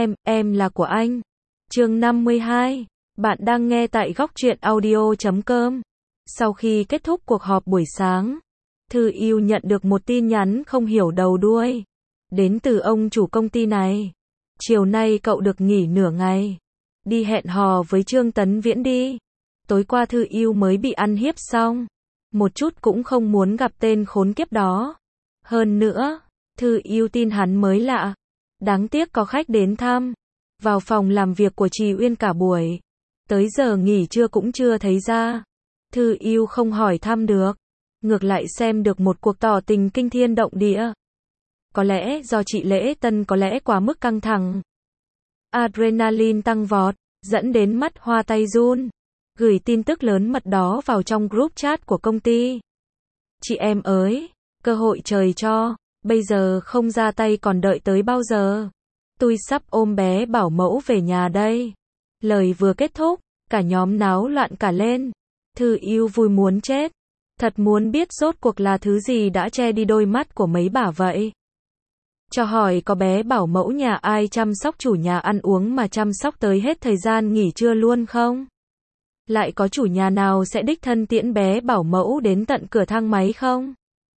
em là của anh. Chương 52. Bạn đang nghe tại góc truyện audio.com. Sau khi kết thúc cuộc họp buổi sáng, Thư Yêu nhận được một tin nhắn không hiểu đầu đuôi. Đến từ ông chủ công ty này. Chiều nay cậu được nghỉ nửa ngày. Đi hẹn hò với Trương Tấn Viễn đi. Tối qua Thư Yêu mới bị ăn hiếp xong. Một chút cũng không muốn gặp tên khốn kiếp đó. Hơn nữa, Thư Yêu tin hắn mới lạ. Đáng tiếc có khách đến thăm. Vào phòng làm việc của Trì Uyên cả buổi. Tới giờ nghỉ trưa cũng chưa thấy ra. Thư Yêu không hỏi thăm được. Ngược lại xem được một cuộc tỏ tình kinh thiên động địa. Có lẽ do chị Lễ Tân có lẽ quá mức căng thẳng. Adrenaline tăng vọt, dẫn đến mắt hoa tay run. Gửi tin tức lớn mật đó vào trong group chat của công ty. Chị em ơi, cơ hội trời cho, bây giờ không ra tay còn đợi tới bao giờ? Tôi sắp ôm bé bảo mẫu về nhà đây. Lời vừa kết thúc, cả nhóm náo loạn cả lên. Thư Yêu vui muốn chết. Thật muốn biết rốt cuộc là thứ gì đã che đi đôi mắt của mấy bà vậy. Cho hỏi có bé bảo mẫu nhà ai chăm sóc chủ nhà ăn uống mà chăm sóc tới hết thời gian nghỉ trưa luôn không? Lại có chủ nhà nào sẽ đích thân tiễn bé bảo mẫu đến tận cửa thang máy không?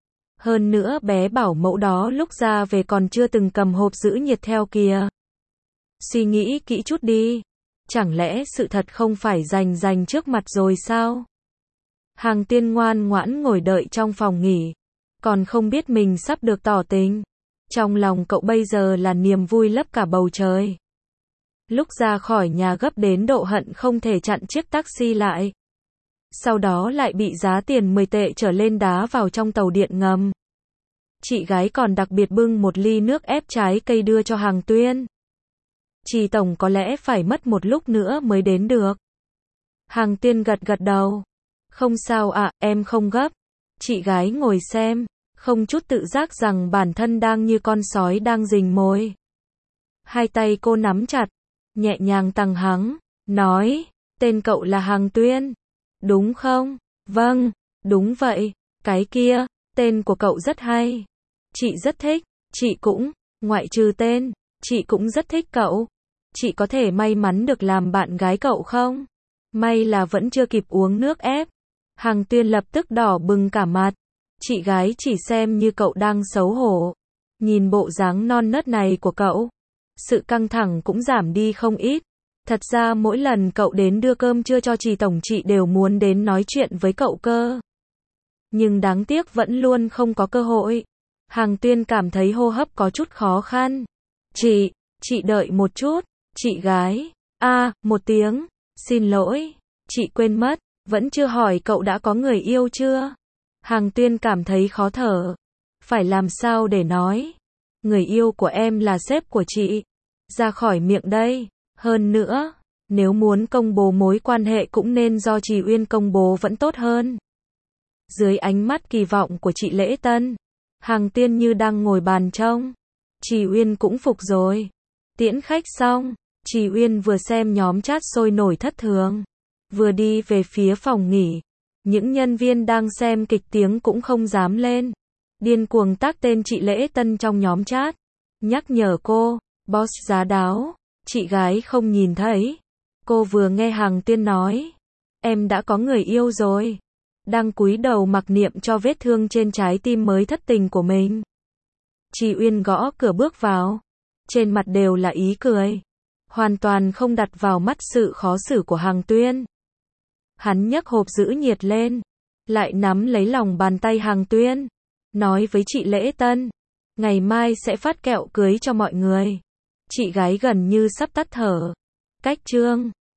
Hơn nữa bé bảo mẫu đó lúc ra về còn chưa từng cầm hộp giữ nhiệt theo kìa. Suy nghĩ kỹ chút đi. Chẳng lẽ sự thật không phải rành trước mặt rồi sao? Hàng Tiên ngoan ngoãn ngồi đợi trong phòng nghỉ. Còn không biết mình sắp được tỏ tình. Trong lòng cậu bây giờ là niềm vui lấp cả bầu trời. Lúc ra khỏi nhà gấp đến độ hận không thể chặn chiếc taxi lại. Sau đó lại bị giá tiền 10 tệ trở lên đá vào trong tàu điện ngầm. Chị gái còn đặc biệt bưng một ly nước ép trái cây đưa cho Hàng Tuyên. Chị tổng có lẽ phải mất một lúc nữa mới đến được. Hàng Tuyên gật gật đầu. Không sao ạ, em không gấp. Chị gái ngồi xem, không chút tự giác rằng bản thân đang như con sói đang rình mồi. Hai tay cô nắm chặt, nhẹ nhàng tăng hắng, nói, tên cậu là Hàng Tuyên, đúng không? Vâng, đúng vậy, cái kia, tên của cậu rất hay. Chị rất thích, chị cũng, ngoại trừ tên, chị cũng rất thích cậu. Chị có thể may mắn được làm bạn gái cậu không? May là vẫn chưa kịp uống nước ép. Hàng Tuyên lập tức đỏ bừng cả mặt. Chị gái chỉ xem như cậu đang xấu hổ. Nhìn bộ dáng non nớt này của cậu, sự căng thẳng cũng giảm đi không ít. Thật ra mỗi lần cậu đến đưa cơm trưa cho chị tổng chị đều muốn đến nói chuyện với cậu cơ. Nhưng đáng tiếc vẫn luôn không có cơ hội. Hàng Tuyên cảm thấy hô hấp có chút khó khăn. Chị đợi một chút, chị gái. Một tiếng, xin lỗi, chị quên mất, vẫn chưa hỏi cậu đã có người yêu chưa? Hàng Tuyên cảm thấy khó thở. Phải làm sao để nói? Người yêu của em là sếp của chị. Ra khỏi miệng đây. Hơn nữa, nếu muốn công bố mối quan hệ cũng nên do Trì Uyên công bố vẫn tốt hơn. Dưới ánh mắt kỳ vọng của chị Lễ Tân, Hàng Tuyên như đang ngồi bàn trông. Trì Uyên cũng phục rồi. Tiễn khách xong, Trì Uyên vừa xem nhóm chat sôi nổi thất thường, vừa đi về phía phòng nghỉ. Những nhân viên đang xem kịch tiếng cũng không dám lên. Điên cuồng tag tên chị Lễ Tân trong nhóm chat. Nhắc nhở cô, boss giá đáo, chị gái không nhìn thấy. Cô vừa nghe Hàng Tuyên nói, em đã có người yêu rồi. Đang cúi đầu mặc niệm cho vết thương trên trái tim mới thất tình của mình. Trì Uyên gõ cửa bước vào. Trên mặt đều là ý cười. Hoàn toàn không đặt vào mắt sự khó xử của Hàng Tuyên. Hắn nhấc hộp giữ nhiệt lên, lại nắm lấy lòng bàn tay Hàng Tuyên, nói với chị Lễ Tân, ngày mai sẽ phát kẹo cưới cho mọi người. Chị gái gần như sắp tắt thở. Cách Trương